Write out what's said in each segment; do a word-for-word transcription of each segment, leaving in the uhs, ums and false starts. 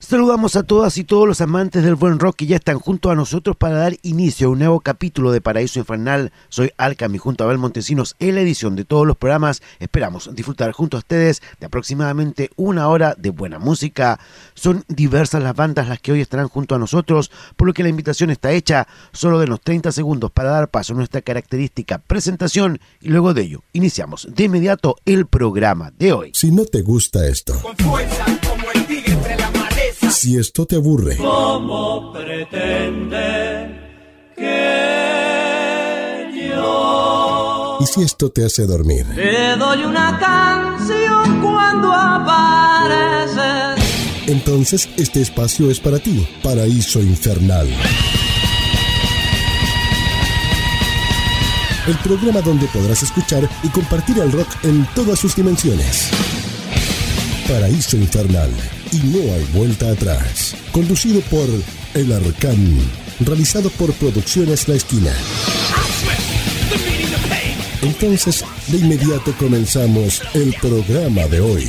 Saludamos a todas y todos los amantes del buen rock que ya están junto a nosotros para dar inicio a un nuevo capítulo de Paraíso Infernal. Soy Alcami junto a Abel Montesinos en la edición de todos los programas. Esperamos disfrutar junto a ustedes de aproximadamente una hora de buena música. Son diversas las bandas las que hoy estarán junto a nosotros, por lo que la invitación está hecha. Solo denos treinta segundos para dar paso a nuestra característica presentación y luego de ello iniciamos de inmediato el programa de hoy. Si no te gusta esto, con fuerza como el tigre entre la maleza. Si esto te aburre, ¿cómo pretende que yo? Y si esto te hace dormir, Te doy una canción cuando apareces. Entonces este espacio es para ti. Paraíso Infernal. El programa donde podrás escuchar y compartir el rock en todas sus dimensiones. Paraíso Infernal. Y no hay vuelta atrás. Conducido por El Arcán. Realizado por Producciones La Esquina. Entonces, de inmediato comenzamos el programa de hoy.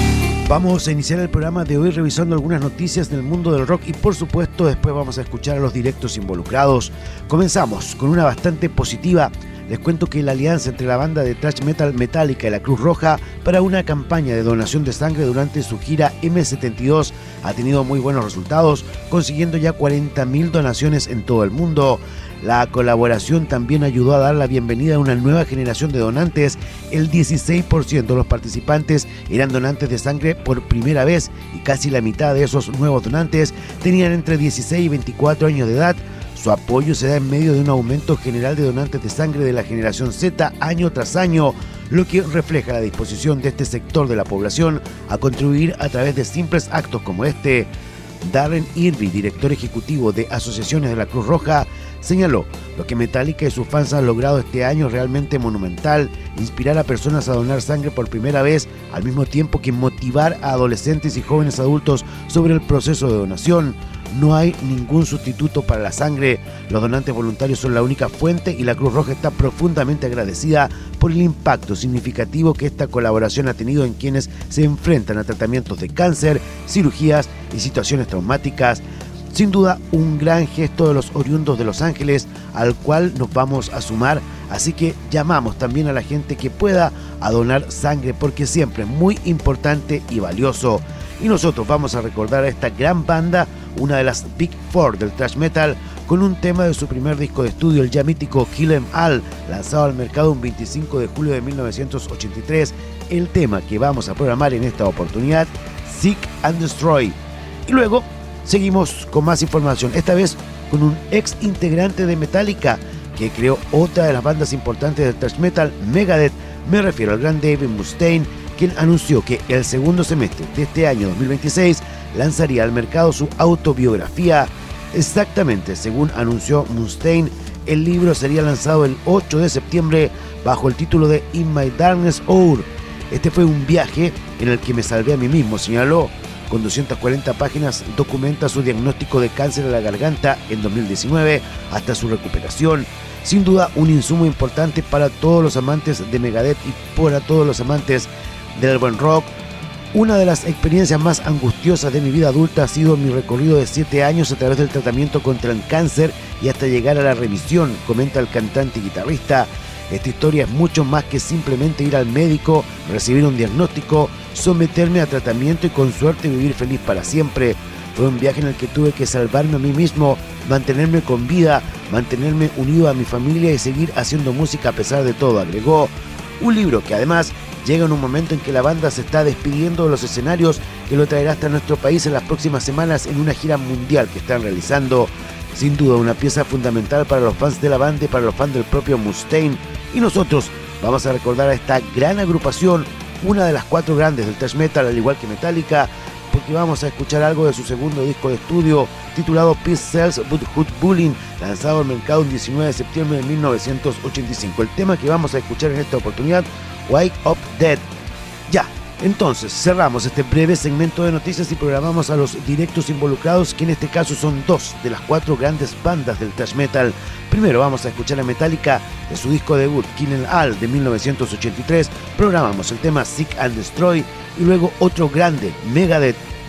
Vamos a iniciar el programa de hoy revisando algunas noticias del mundo del rock y por supuesto después vamos a escuchar a los directos involucrados. Comenzamos con una bastante positiva. Les cuento que la alianza entre la banda de thrash metal Metallica y la Cruz Roja para una campaña de donación de sangre durante su gira eme setenta y dos ha tenido muy buenos resultados, consiguiendo ya cuarenta mil donaciones en todo el mundo. La colaboración también ayudó a dar la bienvenida a una nueva generación de donantes. El dieciséis por ciento de los participantes eran donantes de sangre por primera vez y casi la mitad de esos nuevos donantes tenían entre dieciséis y veinticuatro años de edad. Su apoyo se da en medio de un aumento general de donantes de sangre de la generación Z año tras año, lo que refleja la disposición de este sector de la población a contribuir a través de simples actos como este. Darren Irby, director ejecutivo de Asociaciones de la Cruz Roja, señaló: lo que Metallica y sus fans han logrado este año es realmente monumental, inspirar a personas a donar sangre por primera vez, al mismo tiempo que motivar a adolescentes y jóvenes adultos sobre el proceso de donación. No hay ningún sustituto para la sangre, los donantes voluntarios son la única fuente y la Cruz Roja está profundamente agradecida por el impacto significativo que esta colaboración ha tenido en quienes se enfrentan a tratamientos de cáncer, cirugías y situaciones traumáticas. Sin duda, un gran gesto de los oriundos de Los Ángeles, al cual nos vamos a sumar, así que llamamos también a la gente que pueda a donar sangre porque siempre es muy importante y valioso. Y nosotros vamos a recordar a esta gran banda, una de las Big Four del thrash metal, con un tema de su primer disco de estudio, el ya mítico Kill 'Em All, lanzado al mercado un veinticinco de julio de mil novecientos ochenta y tres. El tema que vamos a programar en esta oportunidad, Seek and Destroy. Y luego seguimos con más información, esta vez con un ex integrante de Metallica que creó otra de las bandas importantes del thrash metal, Megadeth. Me refiero al gran Dave Mustaine, quien anunció que el segundo semestre de este año dos mil veintiséis lanzaría al mercado su autobiografía. Exactamente, según anunció Mustaine, el libro sería lanzado el ocho de septiembre bajo el título de In My Darkest Hour. Este fue un viaje en el que me salvé a mí mismo, señaló. Con doscientas cuarenta páginas documenta su diagnóstico de cáncer de la garganta en dos mil diecinueve hasta su recuperación. Sin duda un insumo importante para todos los amantes de Megadeth y para todos los amantes del buen rock. Una de las experiencias más angustiosas de mi vida adulta ha sido mi recorrido de siete años a través del tratamiento contra el cáncer y hasta llegar a la remisión, comenta el cantante y guitarrista. Esta historia es mucho más que simplemente ir al médico, recibir un diagnóstico, someterme a tratamiento y con suerte vivir feliz para siempre. Fue un viaje en el que tuve que salvarme a mí mismo, mantenerme con vida, mantenerme unido a mi familia y seguir haciendo música a pesar de todo, agregó. Un libro que además llega en un momento en que la banda se está despidiendo de los escenarios, que lo traerá hasta nuestro país en las próximas semanas en una gira mundial que están realizando. Sin duda una pieza fundamental para los fans de la banda y para los fans del propio Mustaine. Y nosotros vamos a recordar a esta gran agrupación, una de las cuatro grandes del thrash metal, al igual que Metallica, porque vamos a escuchar algo de su segundo disco de estudio titulado Peace Sells But Hood Bullying, lanzado al mercado el diecinueve de septiembre de mil novecientos ochenta y cinco. El tema que vamos a escuchar en esta oportunidad, Wake Up Dead. Ya, entonces cerramos este breve segmento de noticias y programamos a los directos involucrados, que en este caso son dos de las cuatro grandes bandas del thrash metal. Primero vamos a escuchar a Metallica de su disco debut Kill 'Em All de mil novecientos ochenta y tres, programamos el tema Seek and Destroy, y luego otro grande, Megadeth,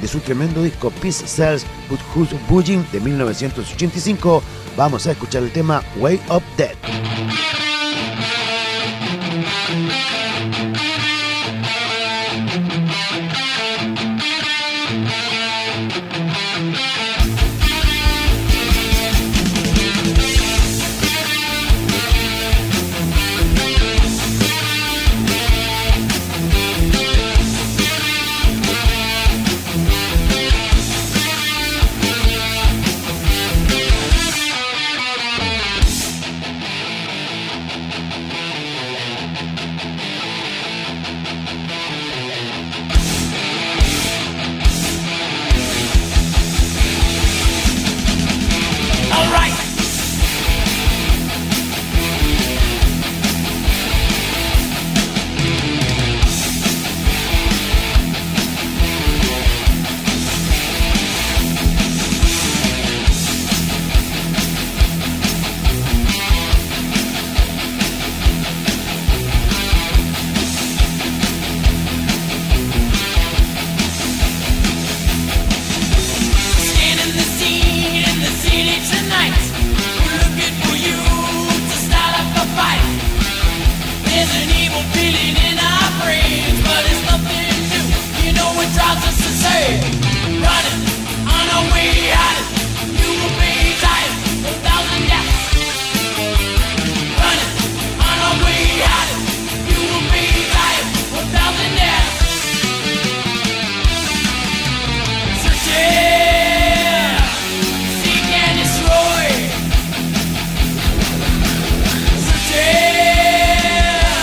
de su tremendo disco Peace Sells But Who's Budging de mil novecientos ochenta y cinco, vamos a escuchar el tema Way Up Dead.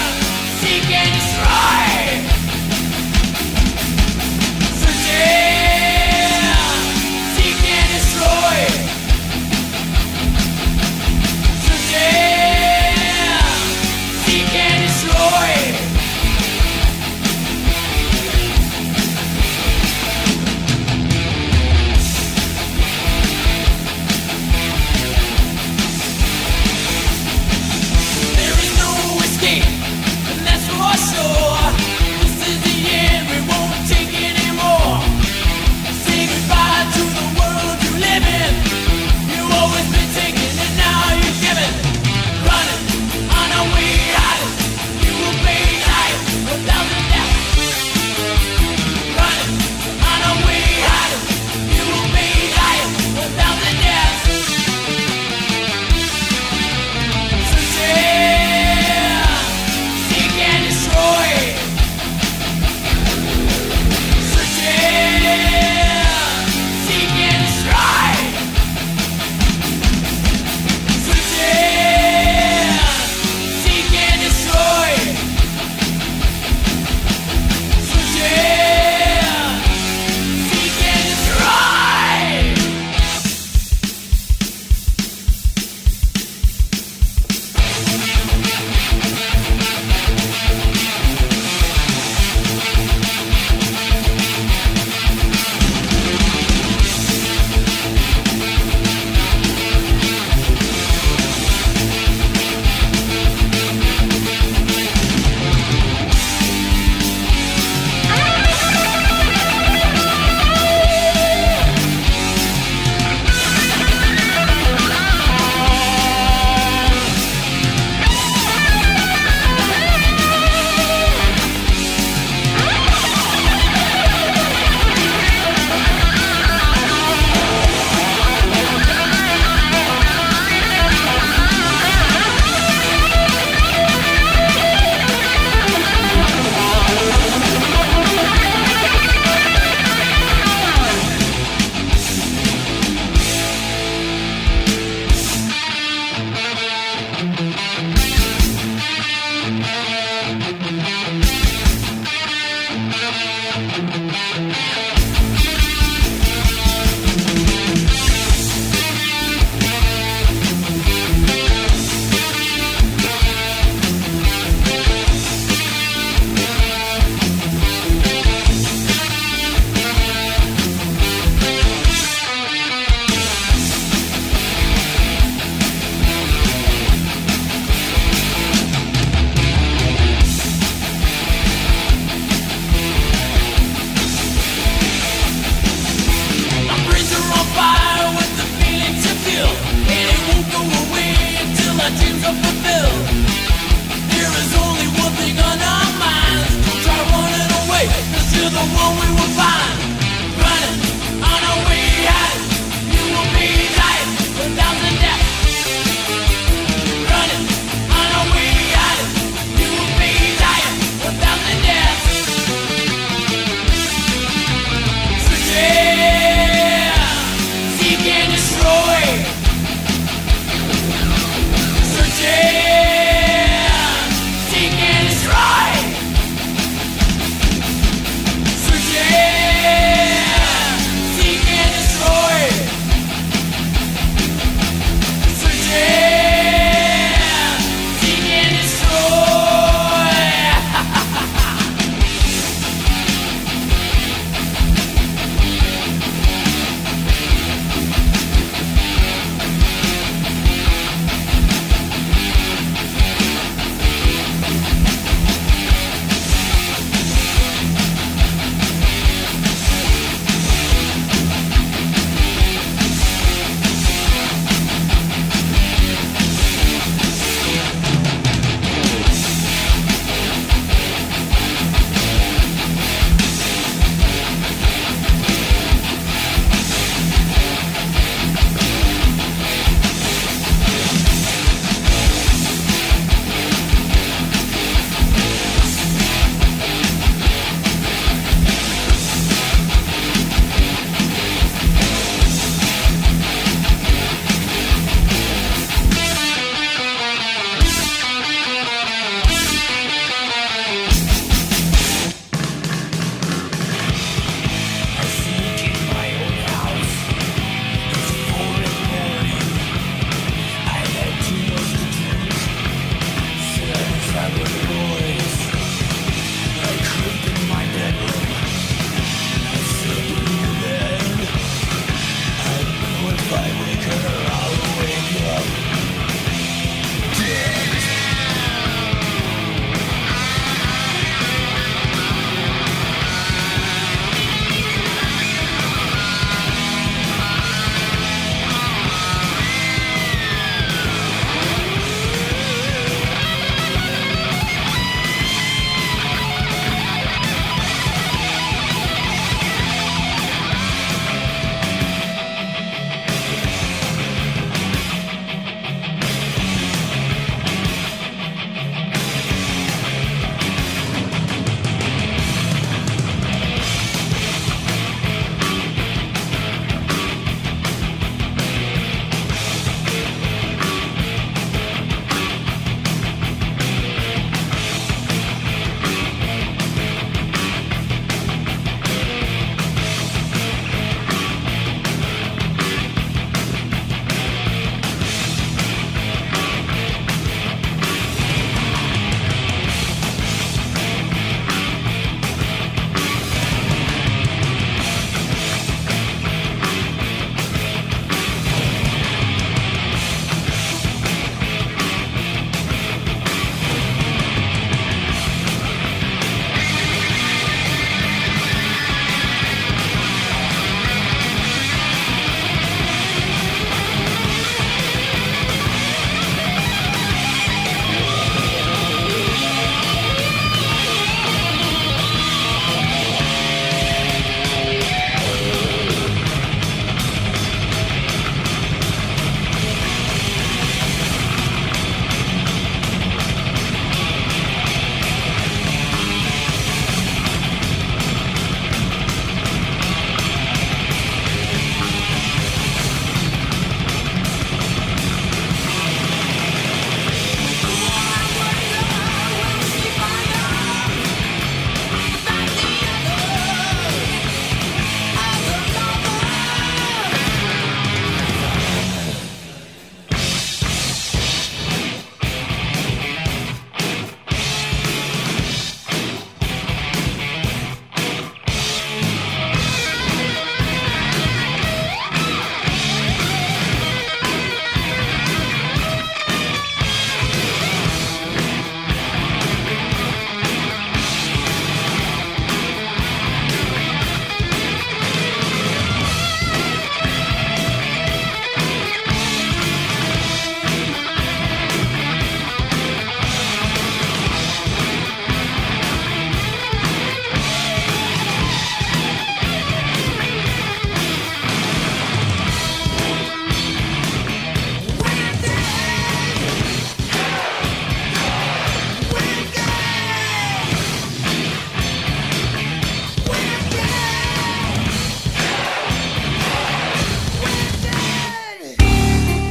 Yeah.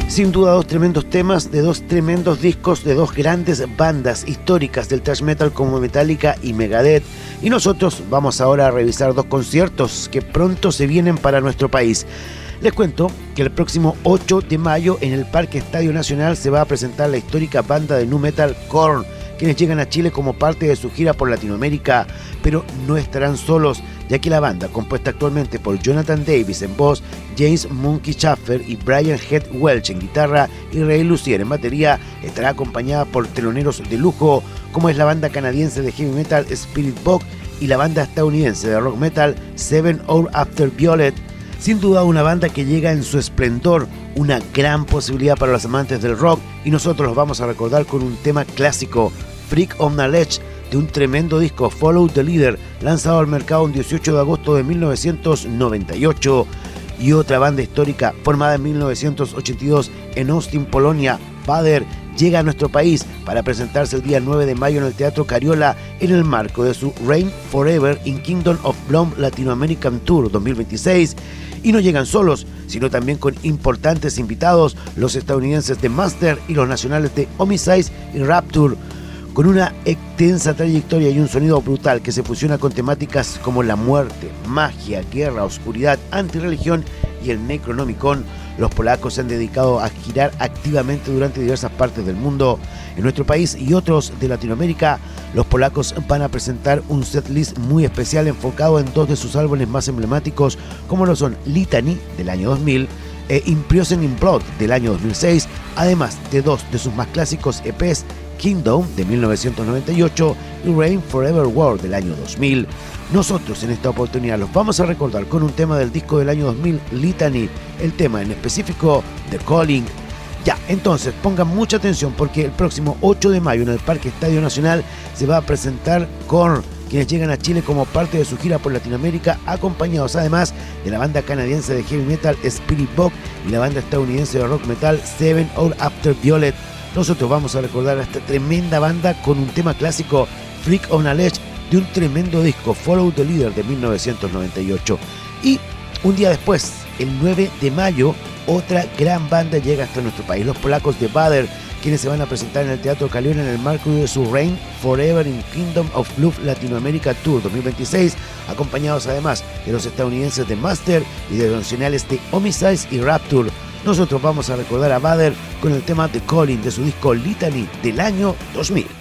Sin duda dos tremendos temas de dos tremendos discos de dos grandes bandas históricas del thrash metal como Metallica y Megadeth. Y nosotros vamos ahora a revisar dos conciertos que pronto se vienen para nuestro país. Les cuento que el próximo ocho de mayo en el Parque Estadio Nacional se va a presentar la histórica banda de nu metal Korn, quienes llegan a Chile como parte de su gira por Latinoamérica, pero no estarán solos, ya que la banda, compuesta actualmente por Jonathan Davis en voz, James Monkey Schaffer y Brian Head Welch en guitarra y Ray Lucier en batería, estará acompañada por teloneros de lujo, como es la banda canadiense de heavy metal Spirit Box y la banda estadounidense de rock metal Seven Hours After Violet. Sin duda una banda que llega en su esplendor, una gran posibilidad para los amantes del rock, y nosotros los vamos a recordar con un tema clásico, Freak of Knowledge, de un tremendo disco, Follow the Leader, lanzado al mercado el dieciocho de agosto de mil novecientos noventa y ocho. Y otra banda histórica formada en mil novecientos ochenta y dos en Austin, Polonia, Vader, llega a nuestro país para presentarse el día nueve de mayo en el Teatro Cariola en el marco de su Reign Forever in Kingdom of Bloom Latino American Tour dos mil veintiséis. Y no llegan solos, sino también con importantes invitados, los estadounidenses de Master y los nacionales de Homicide y Rapture, con una extensa trayectoria y un sonido brutal que se fusiona con temáticas como la muerte, magia, guerra, oscuridad, antirreligión y el Necronomicon. Los polacos se han dedicado a girar activamente durante diversas partes del mundo. En nuestro país y otros de Latinoamérica, los polacos van a presentar un setlist muy especial enfocado en dos de sus álbumes más emblemáticos, como lo son Litany del año dos mil e Imprisoned in Blood del año dos mil seis, además de dos de sus más clásicos E Pes, Kingdom de mil novecientos noventa y ocho y Reign Forever War del año dos mil. Nosotros en esta oportunidad los vamos a recordar con un tema del disco del año dos mil, Litany, el tema en específico The Calling. Ya, entonces pongan mucha atención porque el próximo ocho de mayo en el Parque Estadio Nacional se va a presentar Korn, quienes llegan a Chile como parte de su gira por Latinoamérica, acompañados además de la banda canadiense de heavy metal Spirit Box y la banda estadounidense de rock metal Seven Hours After Violet. Nosotros vamos a recordar a esta tremenda banda con un tema clásico, Freak of Knowledge, de un tremendo disco, Follow the Leader de mil novecientos noventa y ocho. Y un día después, el nueve de mayo, otra gran banda llega hasta nuestro país, los polacos de Vader, quienes se van a presentar en el Teatro Cariola en el marco de su Reign Forever in Kingdom of Bloom Latinoamérica Tour dos mil veintiséis, acompañados además de los estadounidenses de Master y de los nacionales de Homicide y Rapture. Nosotros vamos a recordar a Vader con el tema The Calling de su disco Litany del año dos mil.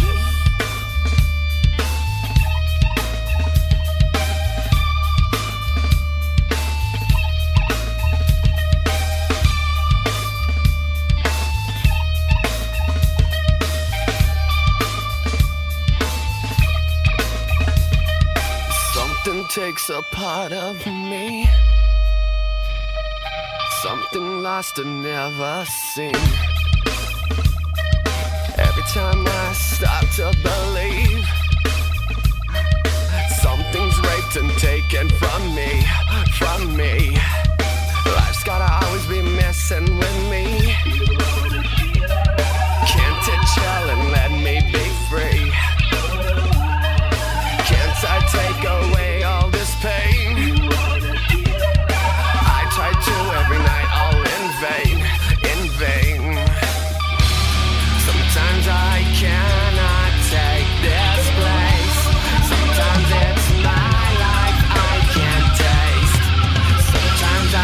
Takes a part of me, something lost and never seen. Every time I start to believe, something's raped and taken from me, from me. Life's gotta always be messing with me. Can't it chill and let me be free? Can't I take away all this pain? I try to every night, all in vain, in vain. Sometimes I cannot take this place. Sometimes it's my life I can't taste. Sometimes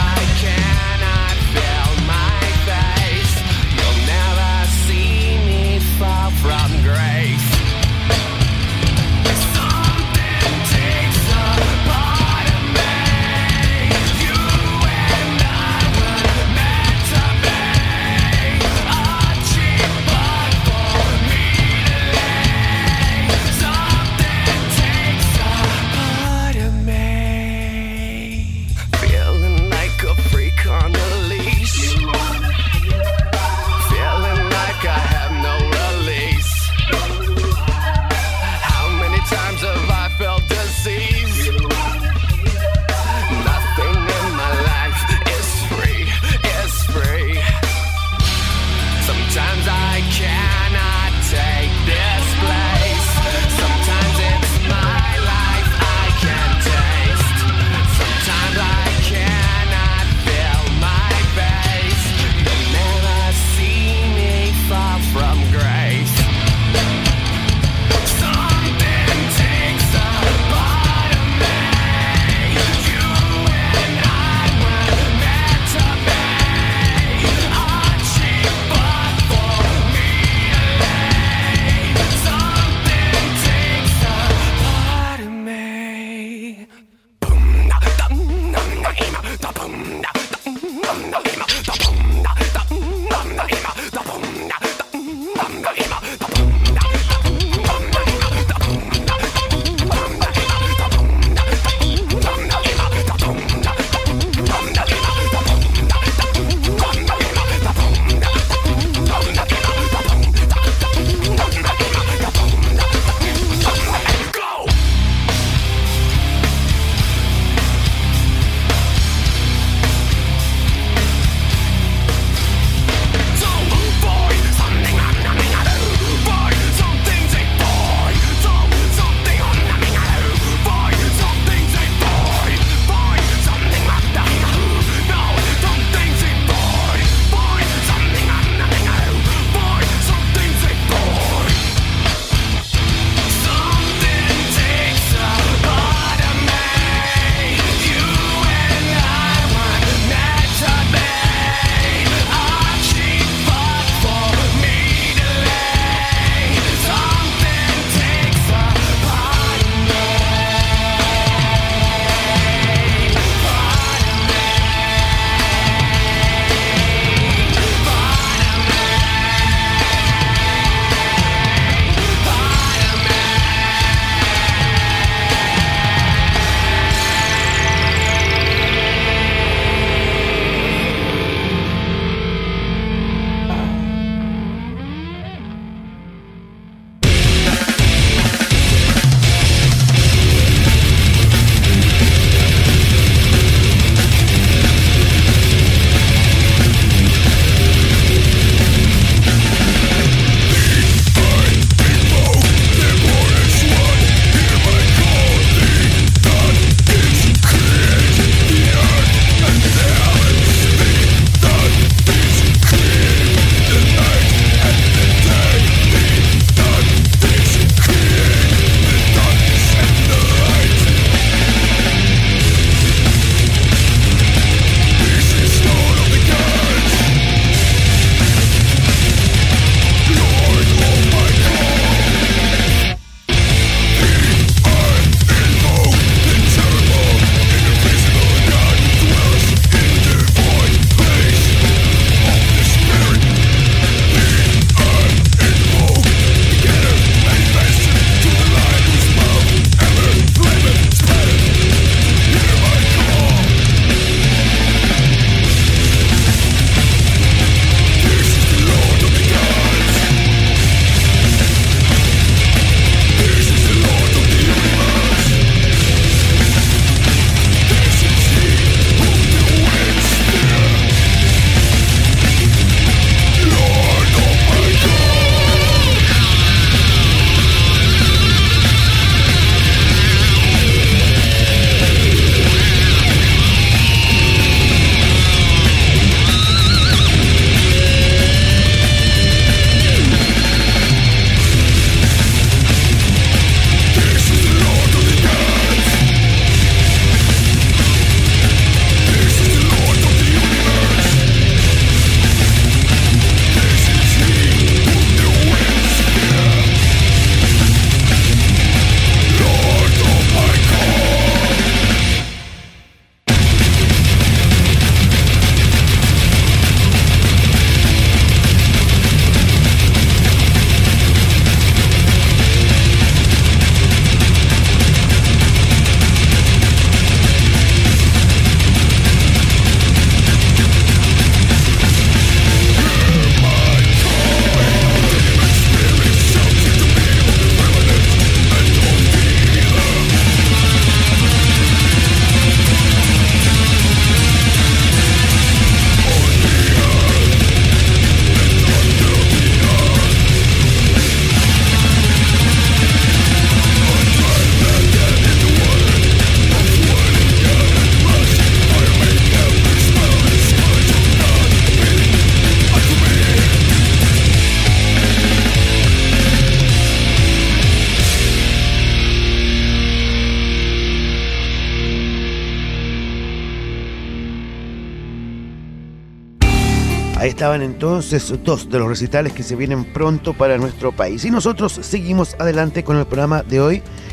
Ahí estaban entonces dos de los recitales que se vienen pronto para nuestro país. Y nosotros seguimos adelante con el programa de hoy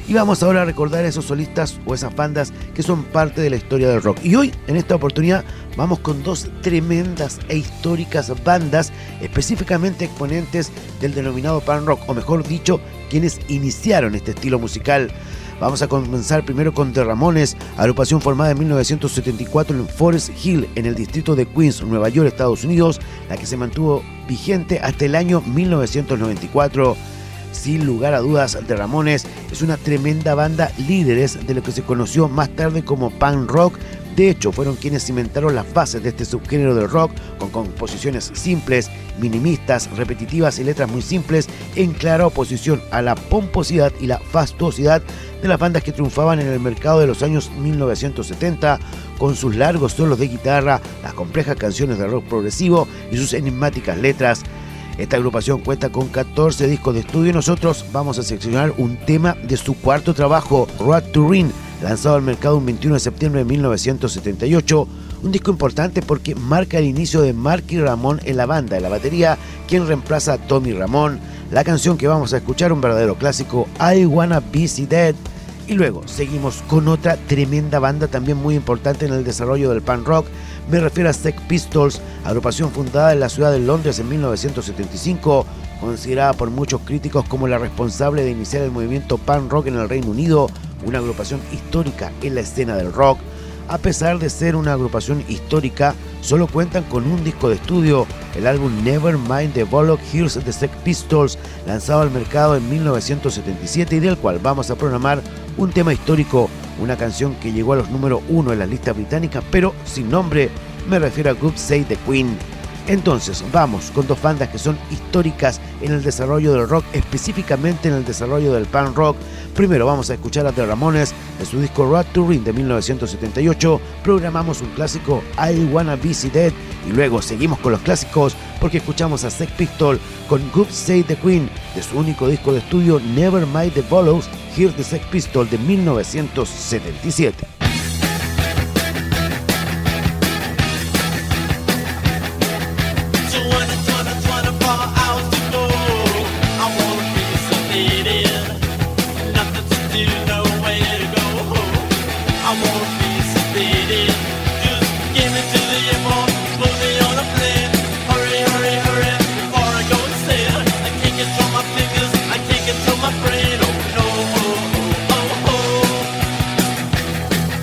Y vamos ahora a recordar a esos solistas o esas bandas que son parte de la historia del rock. Y hoy, en esta oportunidad, vamos con dos tremendas e históricas bandas, específicamente exponentes del denominado punk rock, o mejor dicho, quienes iniciaron este estilo musical. Vamos a comenzar primero con The Ramones, agrupación formada en mil novecientos setenta y cuatro en Forest Hill, en el distrito de Queens, Nueva York, Estados Unidos, la que se mantuvo vigente hasta el año mil novecientos noventa y cuatro. Sin lugar a dudas, The Ramones es una tremenda banda, líderes de lo que se conoció más tarde como punk rock. De hecho, fueron quienes cimentaron las bases de este subgénero del rock, con composiciones simples, minimistas, repetitivas y letras muy simples, en clara oposición a la pomposidad y la fastuosidad de las bandas que triunfaban en el mercado de los años mil novecientos setenta, con sus largos solos de guitarra, las complejas canciones de rock progresivo y sus enigmáticas letras. Esta agrupación cuenta con catorce discos de estudio y nosotros vamos a seleccionar un tema de su cuarto trabajo, Road to Ruin, lanzado al mercado un veintiuno de septiembre de mil novecientos setenta y ocho. Un disco importante porque marca el inicio de Marky Ramone en la banda, en la batería, quien reemplaza a Tommy Ramone. La canción que vamos a escuchar, un verdadero clásico, I Wanna Be See Dead. Y luego seguimos con otra tremenda banda también muy importante en el desarrollo del punk rock. Me refiero a Sex Pistols, agrupación fundada en la ciudad de Londres en mil novecientos setenta y cinco, considerada por muchos críticos como la responsable de iniciar el movimiento punk rock en el Reino Unido, una agrupación histórica en la escena del rock. A pesar de ser una agrupación histórica, solo cuentan con un disco de estudio, el álbum Nevermind the Bollocks, Here's the Sex Pistols, lanzado al mercado en mil novecientos setenta y siete y del cual vamos a programar un tema histórico, una canción que llegó a los número uno en las listas británicas, pero sin nombre. Me refiero a God Save the Queen. Entonces vamos con dos bandas que son históricas en el desarrollo del rock, específicamente en el desarrollo del punk rock. Primero vamos a escuchar a The Ramones de su disco Road to Ruin de mil novecientos setenta y ocho. Programamos un clásico, I Wanna Be See Dead, y luego seguimos con los clásicos porque escuchamos a Sex Pistols con God Save the Queen de su único disco de estudio Nevermind the Bollocks, Here's the Sex Pistols de mil novecientos setenta y siete. My brain, oh no, oh, oh, oh, oh.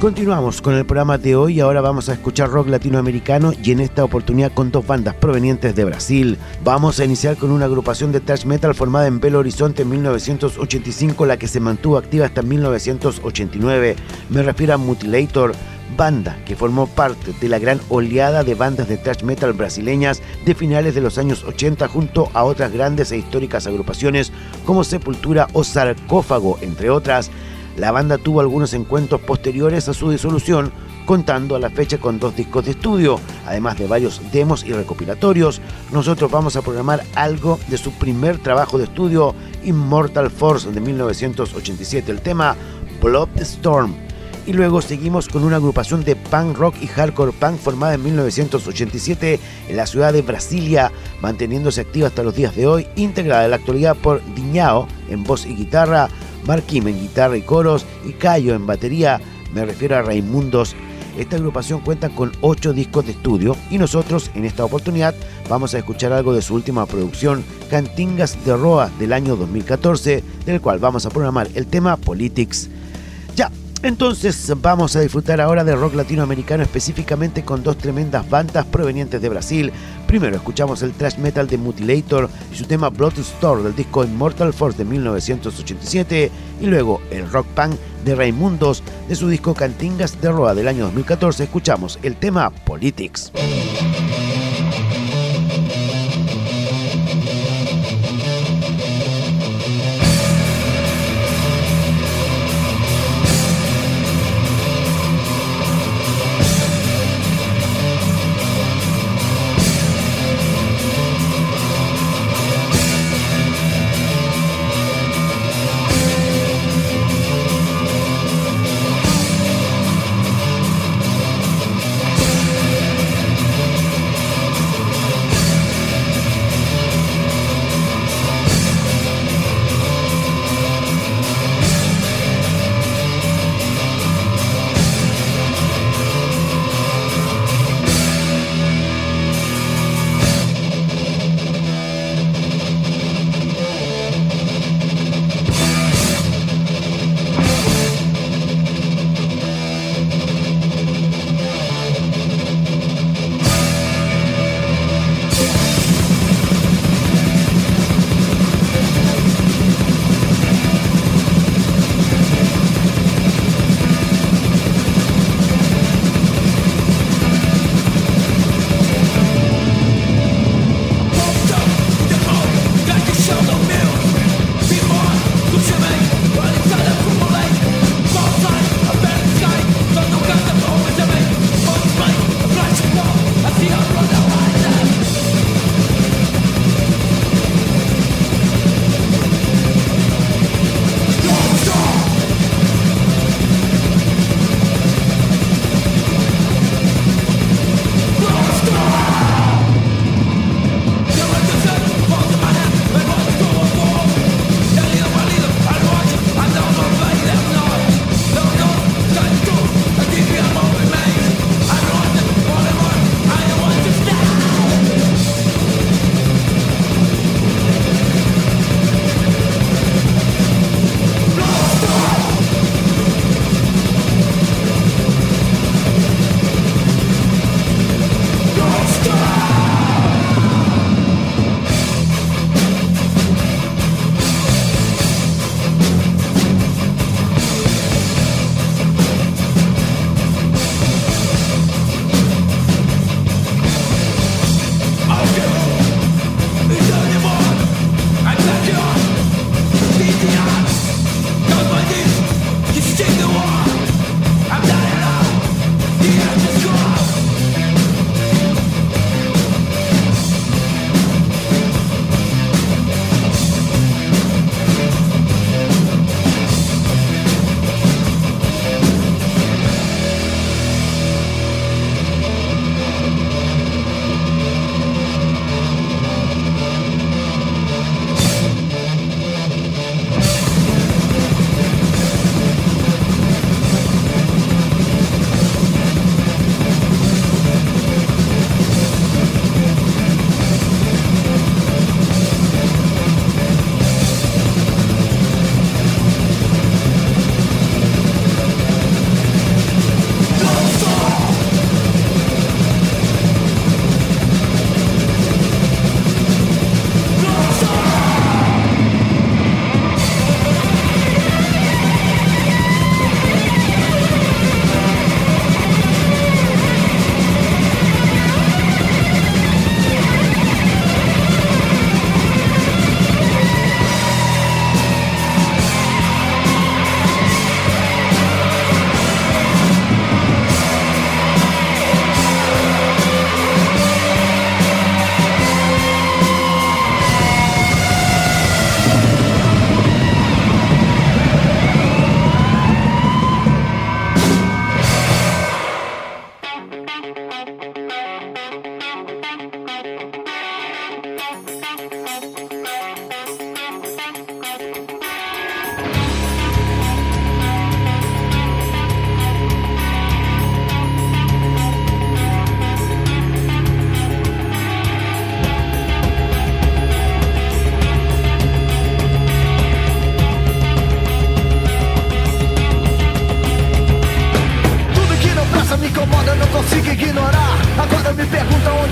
Continuamos con el programa de hoy y ahora vamos a escuchar rock latinoamericano y en esta oportunidad con dos bandas provenientes de Brasil. Vamos a iniciar con una agrupación de thrash metal formada en Belo Horizonte en mil novecientos ochenta y cinco, la que se mantuvo activa hasta mil novecientos ochenta y nueve. Me refiero a Mutilator, banda que formó parte de la gran oleada de bandas de thrash metal brasileñas de finales de los años ochenta junto a otras grandes e históricas agrupaciones como Sepultura o Sarcófago, entre otras. La banda tuvo algunos encuentros posteriores a su disolución, contando a la fecha con dos discos de estudio, además de varios demos y recopilatorios. Nosotros vamos a programar algo de su primer trabajo de estudio, Immortal Force, de mil novecientos ochenta y siete, el tema Bloodstorm. Y luego seguimos con una agrupación de punk rock y hardcore punk formada en mil novecientos ochenta y siete en la ciudad de Brasilia, manteniéndose activa hasta los días de hoy, integrada en la actualidad por Diñao en voz y guitarra, Marquim en guitarra y coros y Cayo en batería. Me refiero a Raimundos. Esta agrupación cuenta con ocho discos de estudio y nosotros en esta oportunidad vamos a escuchar algo de su última producción, Cantingas de Roa, del año dos mil catorce, del cual vamos a programar el tema Politics. Ya, entonces vamos a disfrutar ahora de rock latinoamericano, específicamente con dos tremendas bandas provenientes de Brasil. Primero escuchamos el thrash metal de Mutilator y su tema Bloodstorm del disco Immortal Force de mil novecientos ochenta y siete, y luego el rock punk de Raimundos de su disco Cantingas de Roa del año dos mil catorce. Escuchamos el tema Politics.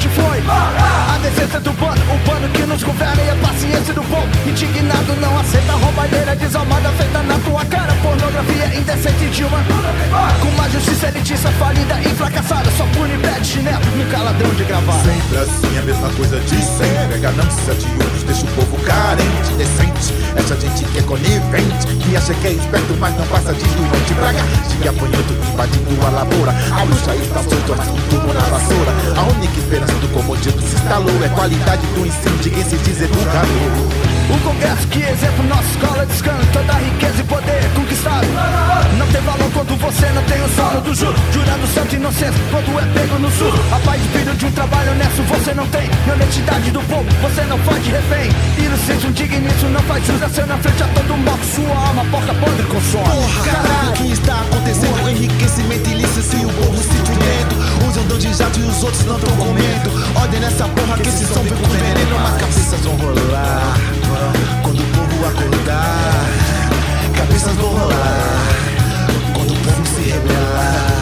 seguinte foi a decência do bando, o bando que nos governa e a paciência do povo. Indignado não aceita a roubalheira desalmada feita na tua cara. Pornografia indecente de uma com uma justiça elitista falida e fracassada. Só pune pé de chinelo no caladrão de gravata. Sempre assim, a mesma coisa de sempre. A ganância de uns deixa o povo carente, decente. Essa gente que é conivente, que acha que é esperto, mas não passa de doente. Praga, siga apanhando, invadindo a lavoura. A bruxa está solta, mas com tudo na vassoura. A única esperança do comodismo se instalou é qualidade do ensino de quem se diz educador. O Congresso que exemplo nossa escola de escândalo. Toda a riqueza e poder conquistado não tem valor quando você não tem o sono do juro. Jurando santa inocência quando é pego no sul. A paz de filho de um trabalho honesto você não tem. E a honestidade do povo você não faz de refém. Inocência, um dignício não faz jus a ser na frente a todo mal que sua alma porca podre consome. Porra, caralho, o que está acontecendo? Enriquecimento ilícito e o povo se fudendo. Uns andam de jato e os outros não tão comendo. Ordem nessa porra que esse som vem com veneno. Mas cabeças vão rolar quando o povo acordar. Cabeças vão rolar quando o povo se rebelar.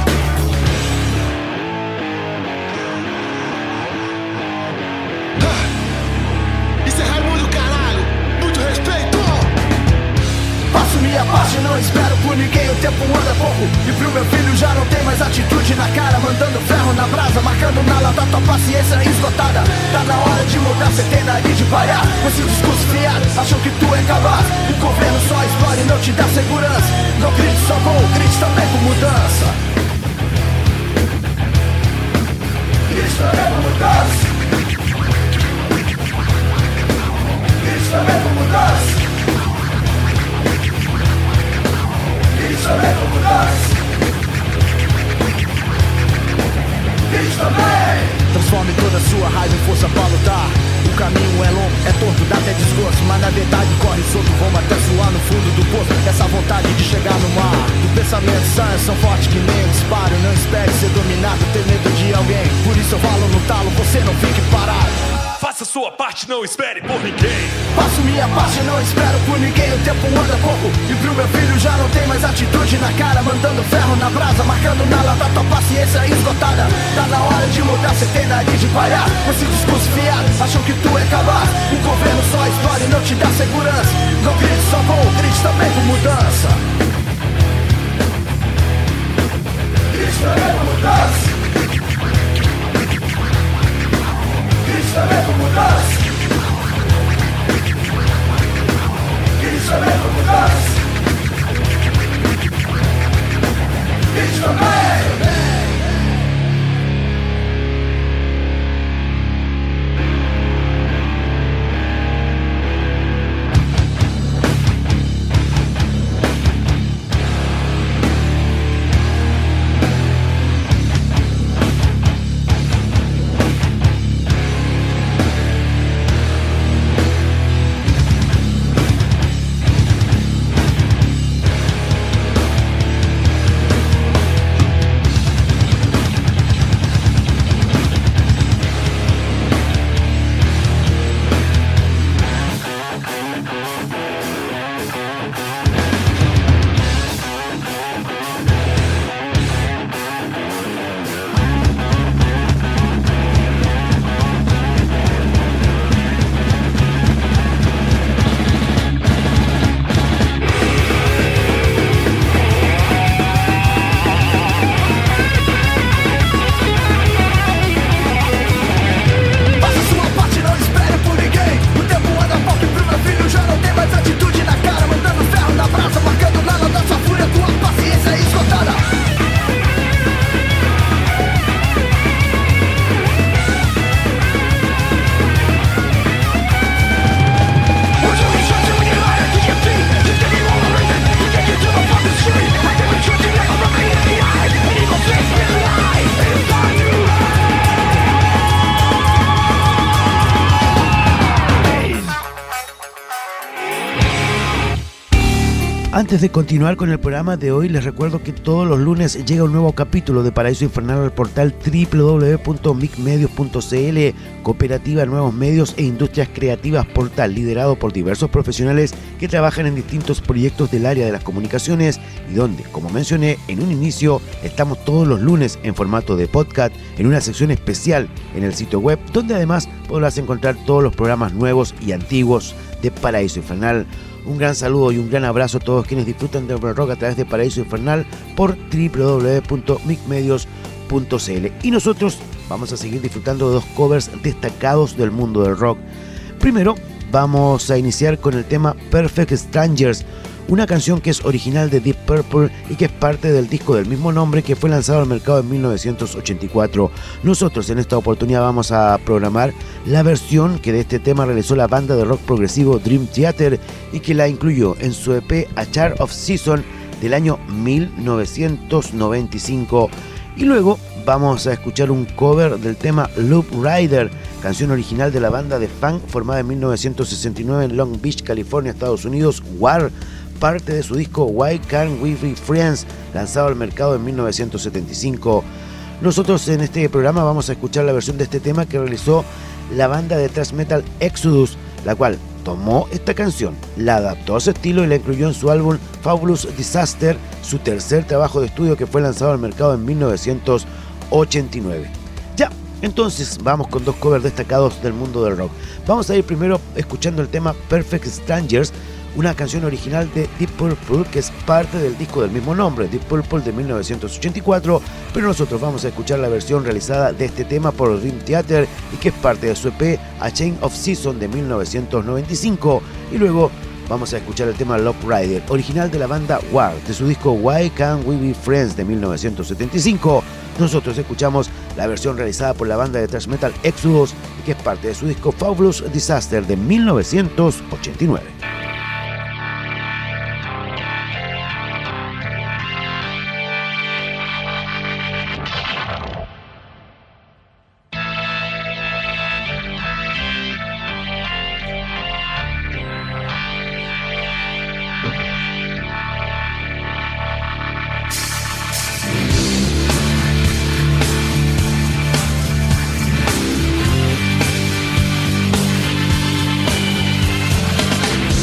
Isso é Raimundo, caralho. Muito respeito. Faço minha parte, não espero por ninguém. O tempo anda pouco e pro meu filho já não tem mais atitude na cara. Mandando ferro na brasa, marcando na lata tua paciência esgotada. Tá na hora de mudar, cê tem nariz de palhaço. Com esse discurso fiado, acham que tu é capaz. O governo só explora e não te dá segurança. Não grite só gol, grite também com mudança. Grite também com mudança. Grite também com mudança. Grite também com mudança. Grite também. Transforme toda a sua raiva em força pra lutar. O caminho é longo, é torto, dá até desgosto. Mas na verdade corre solto, vamos até suar no fundo do poço. Essa vontade de chegar no mar. Do pensamento sã, são fortes que nem um disparo. Não espere ser dominado, ter medo de alguém. Por isso eu falo no talo, você não fique parado. Faça sua parte, não espere por ninguém. Faço minha parte, não espero por ninguém. O tempo anda pouco e pro meu filho já não tem mais atitude na cara. Mandando ferro na brasa, marcando na lata tua paciência esgotada. Tá na hora de mudar, cê tem nariz de palhaço. Com esse discurso fiado, acham que tu é capaz. O governo só explora e não te dá segurança. Não grite só gol, grite também com mudança. Grite também com mudança. Grite também com mudança. Grite também com mudança. Grite também. Antes de continuar con el programa de hoy, les recuerdo que todos los lunes llega un nuevo capítulo de Paraíso Infernal al portal doble u doble u doble u punto micmedios punto c l, Cooperativa Nuevos Medios e Industrias Creativas Portal, liderado por diversos profesionales que trabajan en distintos proyectos del área de las comunicaciones y donde, como mencioné en un inicio, estamos todos los lunes en formato de podcast en una sección especial en el sitio web, donde además podrás encontrar todos los programas nuevos y antiguos de Paraíso Infernal. Un gran saludo y un gran abrazo a todos quienes disfrutan de rock a través de Paraíso Infernal por doble u doble u doble u punto micmedios punto c l. Y nosotros vamos a seguir disfrutando de dos covers destacados del mundo del rock. Primero, vamos a iniciar con el tema Perfect Strangers, una canción que es original de Deep Purple y que es parte del disco del mismo nombre que fue lanzado al mercado en mil novecientos ochenta y cuatro. Nosotros en esta oportunidad vamos a programar la versión que de este tema realizó la banda de rock progresivo Dream Theater y que la incluyó en su E P A Chart of Season del año mil novecientos noventa y cinco. Y luego vamos a escuchar un cover del tema Loop Rider, canción original de la banda de funk formada en mil novecientos sesenta y nueve en Long Beach, California, Estados Unidos, War, parte de su disco Why Can't We Be Friends, lanzado al mercado en mil novecientos setenta y cinco. Nosotros en este programa vamos a escuchar la versión de este tema que realizó la banda de thrash metal Exodus, la cual tomó esta canción, la adaptó a su estilo y la incluyó en su álbum Fabulous Disaster, su tercer trabajo de estudio que fue lanzado al mercado en mil novecientos ochenta y nueve. Ya, entonces vamos con dos covers destacados del mundo del rock. Vamos a ir primero escuchando el tema Perfect Strangers, una canción original de Deep Purple que es parte del disco del mismo nombre, Deep Purple de mil novecientos ochenta y cuatro, pero nosotros vamos a escuchar la versión realizada de este tema por Dream Theater y que es parte de su E P A Change of Season de mil novecientos noventa y cinco, y luego vamos a escuchar el tema Loop Rider, original de la banda War, de su disco Why Can't We Be Friends de mil novecientos setenta y cinco. Nosotros escuchamos la versión realizada por la banda de thrash metal Exodus y que es parte de su disco Fabulous Disaster de mil novecientos ochenta y nueve. We'll be right back.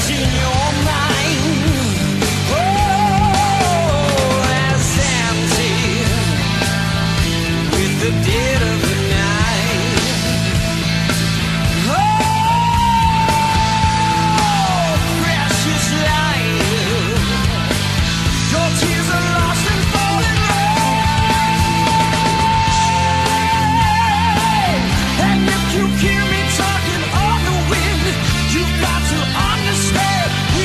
in your mind. Oh, as empty with the dead of the night. Oh, precious life, your tears are lost and falling away. And if you hear me talking on the wind, you've got to understand.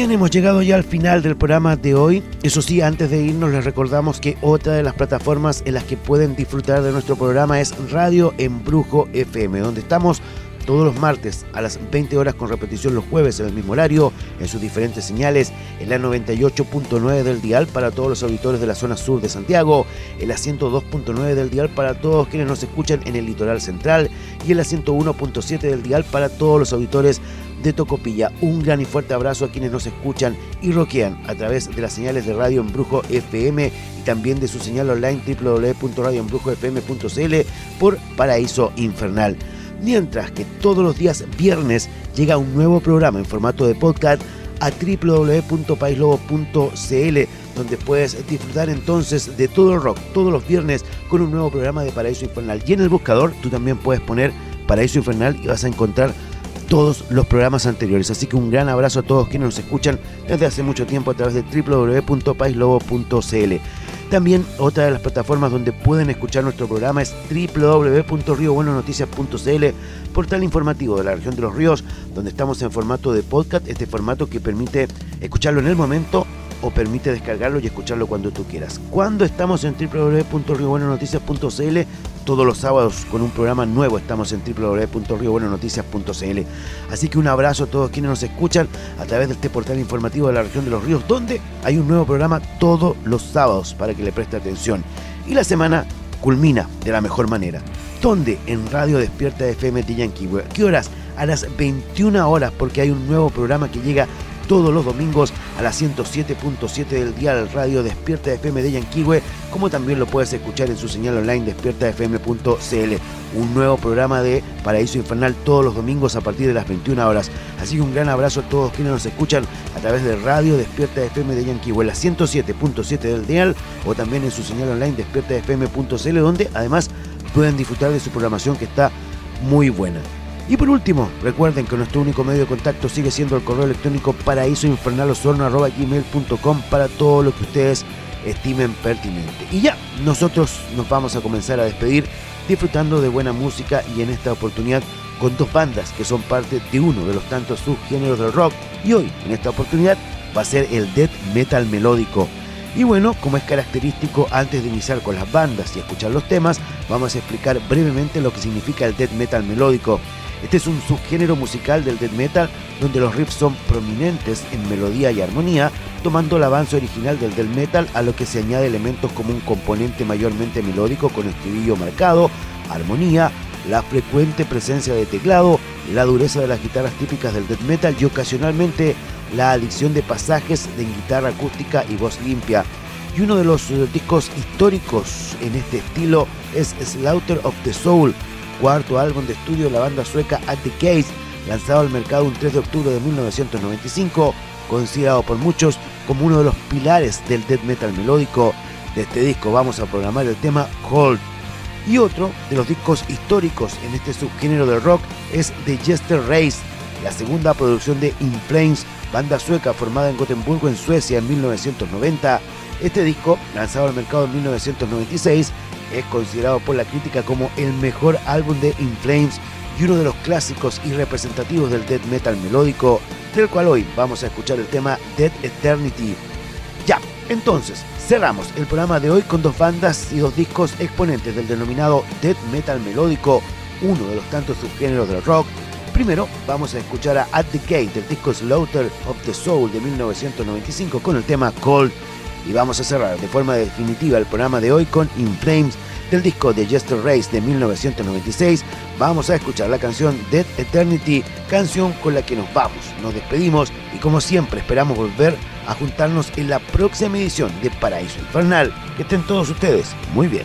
Bien, hemos llegado ya al final del programa de hoy. Eso sí, antes de irnos les recordamos que otra de las plataformas en las que pueden disfrutar de nuestro programa es Radio Embrujo F M, donde estamos todos los martes a las veinte horas con repetición los jueves en el mismo horario, en sus diferentes señales, en la noventa y ocho punto nueve del dial para todos los auditores de la zona sur de Santiago, en la ciento dos punto nueve del dial para todos quienes nos escuchan en el litoral central y en la ciento uno punto siete del dial para todos los auditores de Tocopilla. Un gran y fuerte abrazo a quienes nos escuchan y rockean a través de las señales de Radio Embrujo F M y también de su señal online doble u doble u doble u punto radio embrujo f m punto c l por Paraíso Infernal. Mientras que todos los días viernes llega un nuevo programa en formato de podcast a doble u doble u doble u punto país lobo punto c l, donde puedes disfrutar entonces de todo el rock todos los viernes con un nuevo programa de Paraíso Infernal. Y en el buscador tú también puedes poner Paraíso Infernal y vas a encontrar todos los programas anteriores. Así que un gran abrazo a todos quienes nos escuchan desde hace mucho tiempo a través de doble u doble u doble u punto país lobo punto c l. También otra de las plataformas donde pueden escuchar nuestro programa es doble u doble u doble u punto rio bueno noticias punto c l, portal informativo de la región de Los Ríos, donde estamos en formato de podcast, este formato que permite escucharlo en el momento o permite descargarlo y escucharlo cuando tú quieras. Cuando estamos en doble u doble u doble u punto rio bueno noticias punto c l, todos los sábados con un programa nuevo estamos en doble u doble u doble u punto rio bueno noticias punto c l. Así que un abrazo a todos quienes nos escuchan a través de este portal informativo de la región de Los Ríos, donde hay un nuevo programa todos los sábados para que le preste atención. Y la semana culmina de la mejor manera, donde en Radio Despierta F M de Yanquihue. ¿Qué horas? A las veintiuna horas, porque hay un nuevo programa que llega todos los domingos a la ciento siete punto siete del dial Radio Despierta F M de Yanquihue, como también lo puedes escuchar en su señal online despierta f m punto c l. Un nuevo programa de Paraíso Infernal todos los domingos a partir de las veintiuna horas. Así que un gran abrazo a todos quienes nos escuchan a través de Radio Despierta F M de Yanquihue, la ciento siete punto siete del dial, o también en su señal online despierta f m punto c l, donde además pueden disfrutar de su programación que está muy buena. Y por último, recuerden que nuestro único medio de contacto sigue siendo el correo electrónico paraísoinfernalosorno arroba gmail punto com para todo lo que ustedes estimen pertinente. Y ya, nosotros nos vamos a comenzar a despedir disfrutando de buena música, y en esta oportunidad con dos bandas que son parte de uno de los tantos subgéneros del rock, y hoy en esta oportunidad va a ser el death metal melódico. Y bueno, como es característico, antes de iniciar con las bandas y escuchar los temas, vamos a explicar brevemente lo que significa el death metal melódico. Este es un subgénero musical del death metal donde los riffs son prominentes en melodía y armonía, tomando el avance original del death metal, a lo que se añade elementos como un componente mayormente melódico con estribillo marcado, armonía, la frecuente presencia de teclado, la dureza de las guitarras típicas del death metal y ocasionalmente la adición de pasajes de guitarra acústica y voz limpia. Y uno de los discos históricos en este estilo es Slaughter of the Soul, cuarto álbum de estudio de la banda sueca At the Gates, lanzado al mercado un tres de octubre de mil novecientos noventa y cinco, considerado por muchos como uno de los pilares del death metal melódico. De este disco vamos a programar el tema Cold. Y otro de los discos históricos en este subgénero del rock es The Jester Race, la segunda producción de In Flames, banda sueca formada en Gotemburgo, en Suecia, en mil novecientos noventa. Este disco, lanzado al mercado en mil novecientos noventa y seis, es considerado por la crítica como el mejor álbum de In Flames y uno de los clásicos y representativos del death metal melódico, del cual hoy vamos a escuchar el tema Dead Eternity. Ya, entonces, cerramos el programa de hoy con dos bandas y dos discos exponentes del denominado death metal melódico, uno de los tantos subgéneros del rock. Primero vamos a escuchar a At the Gate del disco Slaughter of the Soul de mil novecientos noventa y cinco con el tema Cold. Y vamos a cerrar de forma definitiva el programa de hoy con In Flames del disco The Jester Race de mil novecientos noventa y seis. Vamos a escuchar la canción Dead Eternity, canción con la que nos vamos, nos despedimos y como siempre esperamos volver a juntarnos en la próxima edición de Paraíso Infernal. Que estén todos ustedes muy bien.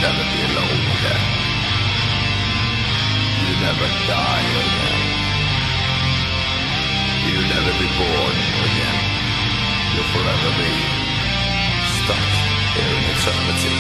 never be alone again. You never die again. You never be born again. You'll forever be stuck here in eternity.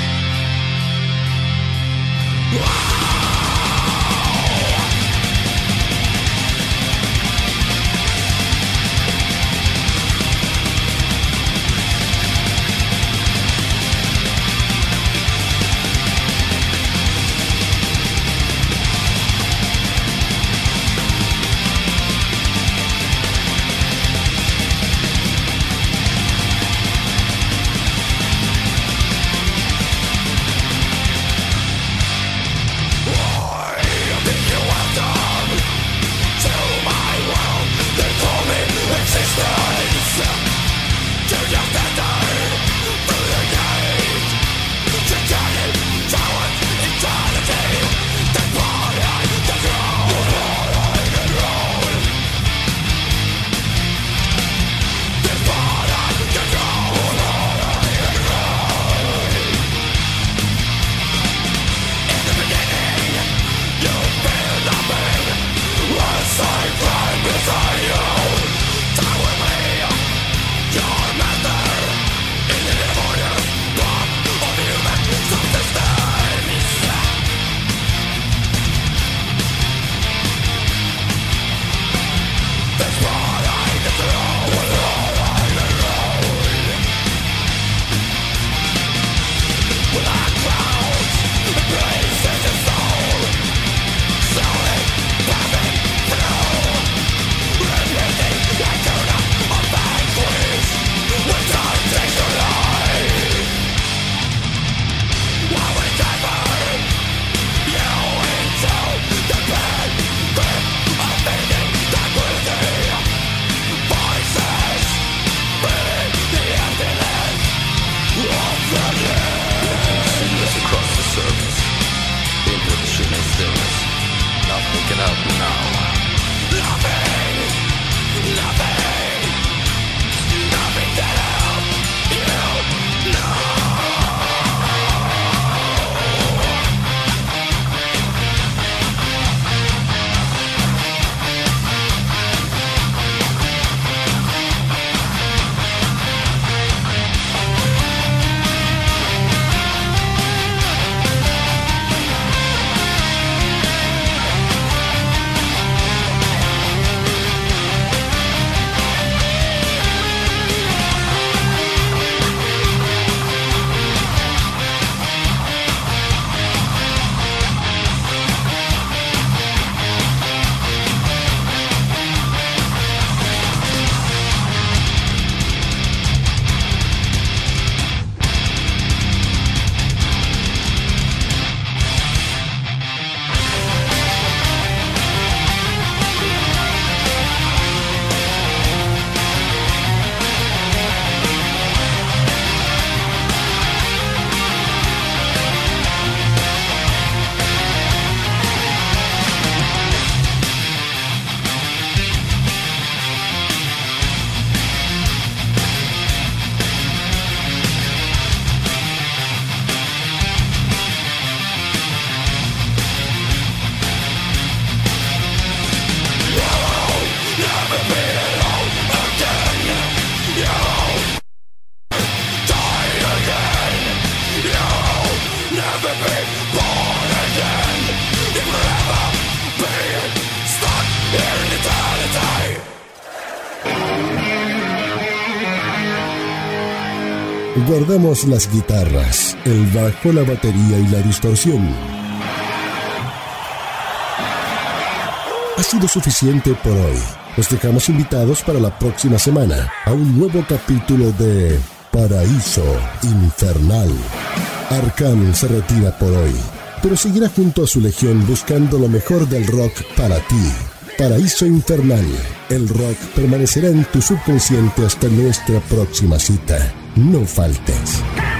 Guardamos las guitarras, el bajo, la batería y la distorsión. Ha sido suficiente por hoy. Los dejamos invitados para la próxima semana a un nuevo capítulo de Paraíso Infernal. Arkham se retira por hoy, pero seguirá junto a su legión buscando lo mejor del rock para ti. Paraíso Infernal. El rock permanecerá en tu subconsciente hasta nuestra próxima cita. No faltes.